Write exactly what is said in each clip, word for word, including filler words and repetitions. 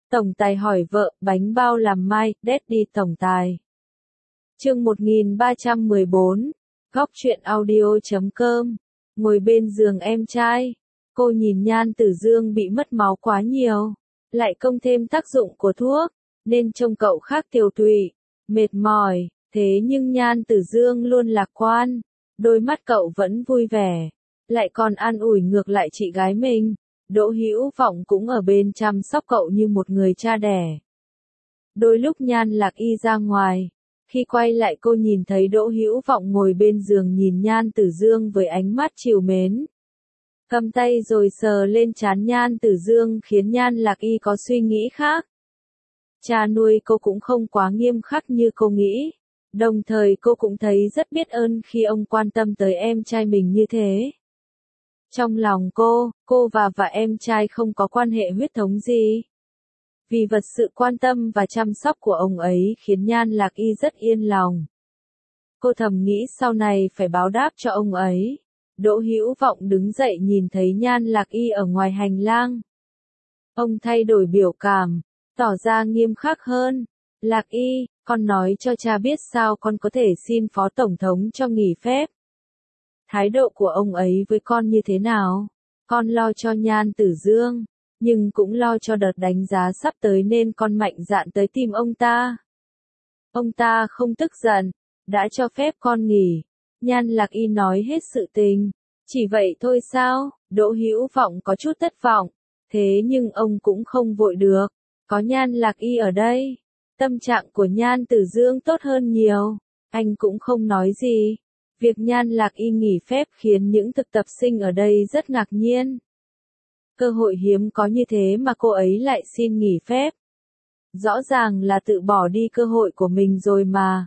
Tổng tài hỏi vợ, bánh bao làm mai, Daddy tổng tài. Chương một nghìn ba trăm mười bốn, góc truyện audio chấm com. Ngồi bên giường em trai, cô nhìn Nhan Tử Dương bị mất máu quá nhiều, lại công thêm tác dụng của thuốc, nên trông cậu khác tiều tụy, mệt mỏi, thế nhưng Nhan Tử Dương luôn lạc quan, đôi mắt cậu vẫn vui vẻ, lại còn an ủi ngược lại chị gái mình. Đỗ Hữu Vọng cũng ở bên chăm sóc cậu như một người cha đẻ. Đôi lúc Nhan Lạc Y ra ngoài, khi quay lại cô nhìn thấy Đỗ Hữu Vọng ngồi bên giường nhìn Nhan Tử Dương với ánh mắt trìu mến. Cầm tay rồi sờ lên trán Nhan Tử Dương khiến Nhan Lạc Y có suy nghĩ khác. Cha nuôi cô cũng không quá nghiêm khắc như cô nghĩ, đồng thời cô cũng thấy rất biết ơn khi ông quan tâm tới em trai mình như thế. Trong lòng cô, cô và và em trai không có quan hệ huyết thống gì. Vì vật sự quan tâm và chăm sóc của ông ấy khiến Nhan Lạc Y rất yên lòng. Cô thầm nghĩ sau này phải báo đáp cho ông ấy. Đỗ Hữu Vọng đứng dậy nhìn thấy Nhan Lạc Y ở ngoài hành lang. Ông thay đổi biểu cảm, tỏ ra nghiêm khắc hơn. Lạc Y, con nói cho cha biết sao con có thể xin Phó Tổng thống cho nghỉ phép. Thái độ của ông ấy với con như thế nào? Con lo cho Nhan Tử Dương, nhưng cũng lo cho đợt đánh giá sắp tới nên con mạnh dạn tới tìm ông ta. Ông ta không tức giận, đã cho phép con nghỉ. Nhan Lạc Y nói hết sự tình. Chỉ vậy thôi sao? Đỗ Hữu Vọng có chút thất vọng. Thế nhưng ông cũng không vội được. Có Nhan Lạc Y ở đây. Tâm trạng của Nhan Tử Dương tốt hơn nhiều. Anh cũng không nói gì. Việc Nhan Lạc Y nghỉ phép khiến những thực tập sinh ở đây rất ngạc nhiên. Cơ hội hiếm có như thế mà cô ấy lại xin nghỉ phép. Rõ ràng là tự bỏ đi cơ hội của mình rồi mà.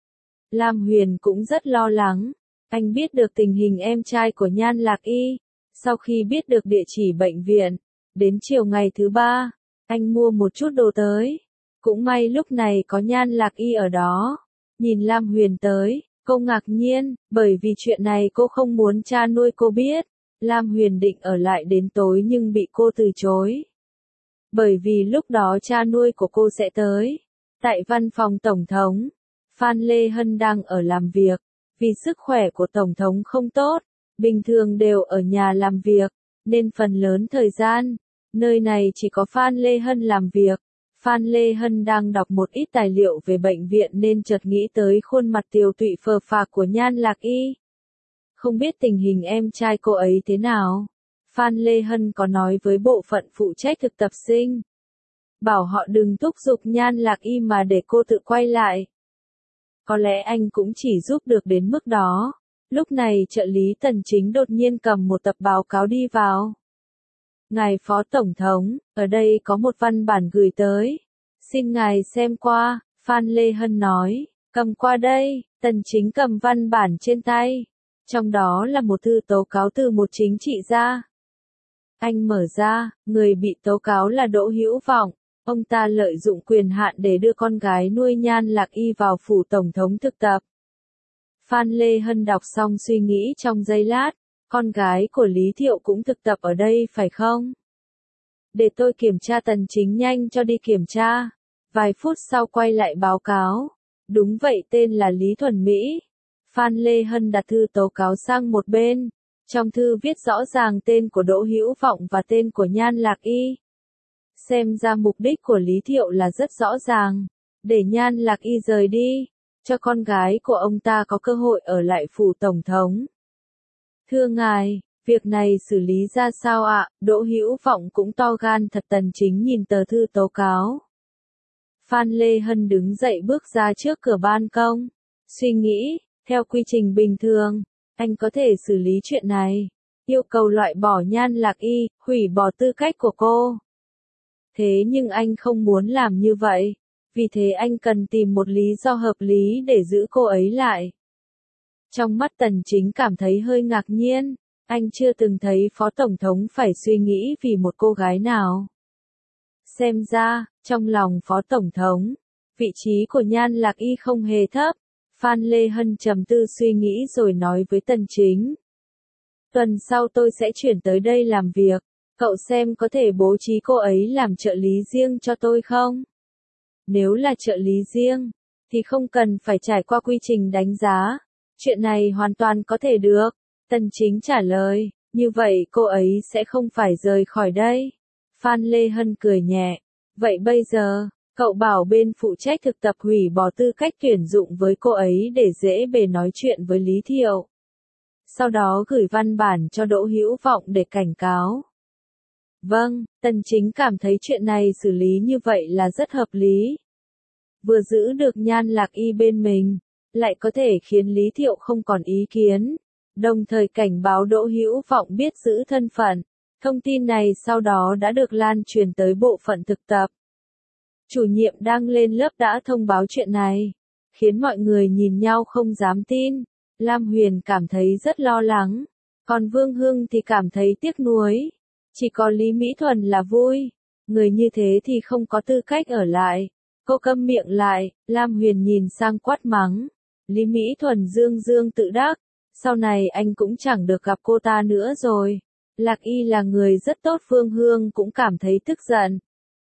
Lam Huyền cũng rất lo lắng. Anh biết được tình hình em trai của Nhan Lạc Y. Sau khi biết được địa chỉ bệnh viện, đến chiều ngày thứ ba, anh mua một chút đồ tới. Cũng may lúc này có Nhan Lạc Y ở đó. Nhìn Lam Huyền tới, cô ngạc nhiên, bởi vì chuyện này cô không muốn cha nuôi cô biết. Lam Huyền định ở lại đến tối nhưng bị cô từ chối. Bởi vì lúc đó cha nuôi của cô sẽ tới. Tại văn phòng Tổng thống, Phan Lê Hân đang ở làm việc. Vì sức khỏe của Tổng thống không tốt, bình thường đều ở nhà làm việc, nên phần lớn thời gian, nơi này chỉ có Phan Lê Hân làm việc. Phan Lê Hân đang đọc một ít tài liệu về bệnh viện nên chợt nghĩ tới khuôn mặt tiều tụy phờ phạc của Nhan Lạc Y. Không biết tình hình em trai cô ấy thế nào? Phan Lê Hân có nói với bộ phận phụ trách thực tập sinh. Bảo họ đừng thúc giục Nhan Lạc Y mà để cô tự quay lại. Có lẽ anh cũng chỉ giúp được đến mức đó. Lúc này trợ lý Tần Chính đột nhiên cầm một tập báo cáo đi vào. Ngài Phó Tổng thống, ở đây có một văn bản gửi tới. Xin ngài xem qua, Phan Lê Hân nói. Cầm qua đây, Tần Chính cầm văn bản trên tay. Trong đó là một thư tố cáo từ một chính trị gia. Anh mở ra, người bị tố cáo là Đỗ Hữu Vọng. Ông ta lợi dụng quyền hạn để đưa con gái nuôi Nhan Lạc Y vào phủ Tổng thống thực tập. Phan Lê Hân đọc xong suy nghĩ trong giây lát. Con gái của Lý Thiệu cũng thực tập ở đây phải không? Để tôi kiểm tra. Tần Chính nhanh cho đi kiểm tra. Vài phút sau quay lại báo cáo. Đúng vậy, tên là Lý Thuần Mỹ. Phan Lê Hân đặt thư tố cáo sang một bên. Trong thư viết rõ ràng tên của Đỗ Hữu Vọng và tên của Nhan Lạc Y. Xem ra mục đích của Lý Thiệu là rất rõ ràng. Để Nhan Lạc Y rời đi. Cho con gái của ông ta có cơ hội ở lại phủ Tổng thống. Thưa ngài, việc này xử lý ra sao ạ? Đỗ Hữu Vọng cũng to gan thật. Tần Chính nhìn tờ thư tố cáo. Phan Lê Hân đứng dậy bước ra trước cửa ban công. Suy nghĩ, theo quy trình bình thường, anh có thể xử lý chuyện này. Yêu cầu loại bỏ Nhan Lạc Y, hủy bỏ tư cách của cô. Thế nhưng anh không muốn làm như vậy. Vì thế anh cần tìm một lý do hợp lý để giữ cô ấy lại. Trong mắt Tần Chính cảm thấy hơi ngạc nhiên, anh chưa từng thấy Phó Tổng thống phải suy nghĩ vì một cô gái nào. Xem ra, trong lòng Phó Tổng thống, vị trí của Nhan Lạc Y không hề thấp. Phan Lê Hân trầm tư suy nghĩ rồi nói với Tần Chính. Tuần sau tôi sẽ chuyển tới đây làm việc, Cậu xem có thể bố trí cô ấy làm trợ lý riêng cho tôi không? Nếu là trợ lý riêng, thì không cần phải trải qua quy trình đánh giá. Chuyện này hoàn toàn có thể được. Tần Chính trả lời, như vậy cô ấy sẽ không phải rời khỏi đây. Phan Lê Hân cười nhẹ, vậy bây giờ, cậu bảo bên phụ trách thực tập hủy bỏ tư cách tuyển dụng với cô ấy để dễ bề nói chuyện với Lý Thiệu. Sau đó gửi văn bản cho Đỗ Hữu Vọng để cảnh cáo. Vâng, Tần Chính cảm thấy chuyện này xử lý như vậy là rất hợp lý. Vừa giữ được Nhan Lạc Y bên mình, lại có thể khiến Lý Thiệu không còn ý kiến, đồng thời cảnh báo Đỗ Hữu Vọng biết giữ thân phận. Thông tin này sau đó đã được lan truyền tới bộ phận thực tập. Chủ nhiệm đang lên lớp đã thông báo chuyện này, khiến mọi người nhìn nhau không dám tin. Lam Huyền cảm thấy rất lo lắng, còn Vương Hưng thì cảm thấy tiếc nuối. Chỉ có Lý Mỹ Thuần là vui, người như thế thì không có tư cách ở lại. Cô câm miệng lại, Lam Huyền nhìn sang quát mắng. Lý Mỹ Thuần dương dương tự đắc, sau này anh cũng chẳng được gặp cô ta nữa rồi. Lạc Y là người rất tốt, Vương Hương cũng cảm thấy tức giận.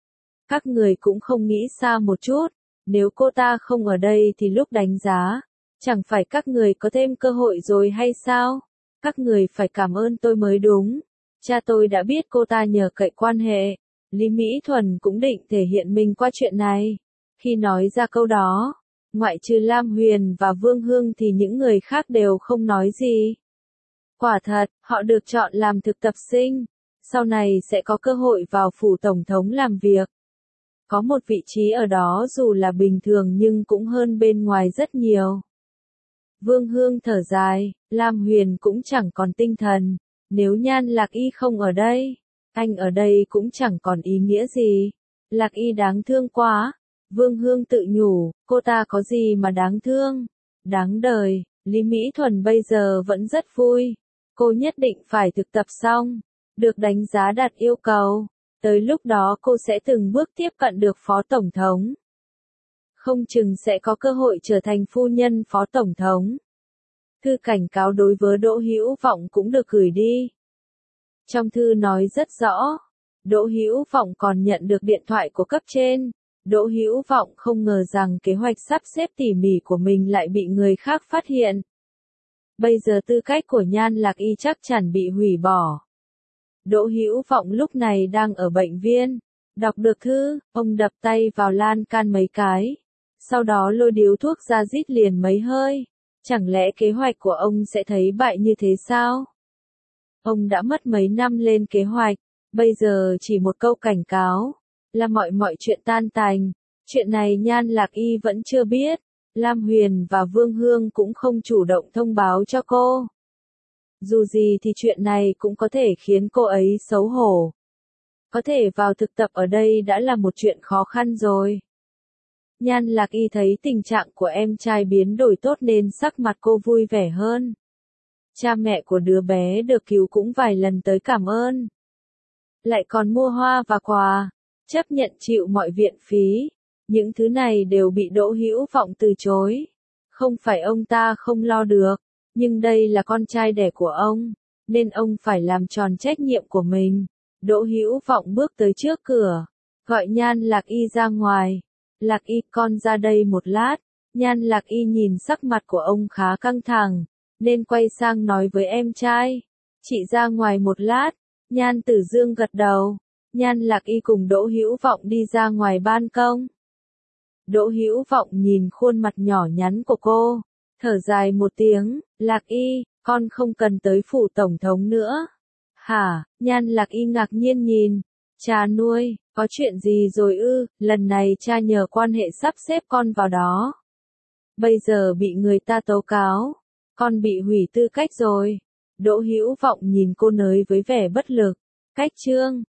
Các người cũng không nghĩ xa một chút, nếu cô ta không ở đây thì lúc đánh giá, chẳng phải các người có thêm cơ hội rồi hay sao? Các người phải cảm ơn tôi mới đúng. Cha tôi đã biết cô ta nhờ cậy quan hệ. Lý Mỹ Thuần cũng định thể hiện mình qua chuyện này. Khi nói ra câu đó, ngoại trừ Lam Huyền và Vương Hương thì những người khác đều không nói gì. Quả thật, họ được chọn làm thực tập sinh, sau này sẽ có cơ hội vào phủ tổng thống làm việc. Có một vị trí ở đó dù là bình thường nhưng cũng hơn bên ngoài rất nhiều. Vương Hương thở dài, Lam Huyền cũng chẳng còn tinh thần. Nếu Nhan Lạc Y không ở đây, anh ở đây cũng chẳng còn ý nghĩa gì. Lạc Y đáng thương quá. Vương Hương tự nhủ, cô ta có gì mà đáng thương. Đáng đời, Lý Mỹ Thuần bây giờ vẫn rất vui. Cô nhất định phải thực tập xong, được đánh giá đạt yêu cầu. Tới lúc đó cô sẽ từng bước tiếp cận được phó tổng thống. Không chừng sẽ có cơ hội trở thành phu nhân phó tổng thống. Thư cảnh cáo đối với Đỗ Hữu Vọng cũng được gửi đi. Trong thư nói rất rõ, Đỗ Hữu Vọng còn nhận được điện thoại của cấp trên. Đỗ Hữu Vọng không ngờ rằng kế hoạch sắp xếp tỉ mỉ của mình lại bị người khác phát hiện. Bây giờ tư cách của Nhan Lạc Y chắc chắn bị hủy bỏ. Đỗ Hữu Vọng lúc này đang ở bệnh viện. Đọc được thư, ông đập tay vào lan can mấy cái. Sau đó lôi điếu thuốc ra rít liền mấy hơi. Chẳng lẽ kế hoạch của ông sẽ thấy bại như thế sao? Ông đã mất mấy năm lên kế hoạch, bây giờ chỉ một câu cảnh cáo, là mọi mọi chuyện tan tành. Chuyện này Nhan Lạc Y vẫn chưa biết, Lam Huyền và Vương Hương cũng không chủ động thông báo cho cô. Dù gì thì chuyện này cũng có thể khiến cô ấy xấu hổ. Có thể vào thực tập ở đây đã là một chuyện khó khăn rồi. Nhan Lạc Y thấy tình trạng của em trai biến đổi tốt nên sắc mặt cô vui vẻ hơn. Cha mẹ của đứa bé được cứu cũng vài lần tới cảm ơn. Lại còn mua hoa và quà, chấp nhận chịu mọi viện phí. Những thứ này đều bị Đỗ Hữu Vọng từ chối. Không phải ông ta không lo được, nhưng đây là con trai đẻ của ông, nên ông phải làm tròn trách nhiệm của mình. Đỗ Hữu Vọng bước tới trước cửa, gọi Nhan Lạc Y ra ngoài. Lạc Y, con ra đây một lát. Nhan Lạc Y nhìn sắc mặt của ông khá căng thẳng, nên quay sang nói với em trai. Chị ra ngoài một lát. Nhan Tử Dương gật đầu. Nhan Lạc Y cùng Đỗ Hữu Vọng đi ra ngoài ban công. Đỗ Hữu Vọng nhìn khuôn mặt nhỏ nhắn của cô, thở dài một tiếng. Lạc Y, con không cần tới phủ tổng thống nữa. Hả? Nhan Lạc Y ngạc nhiên nhìn. Cha nuôi, có chuyện gì rồi ư? Lần này cha nhờ quan hệ sắp xếp con vào đó. Bây giờ bị người ta tố cáo, con bị hủy tư cách rồi. Đỗ Hữu Vọng nhìn cô nới với vẻ bất lực. Cách chương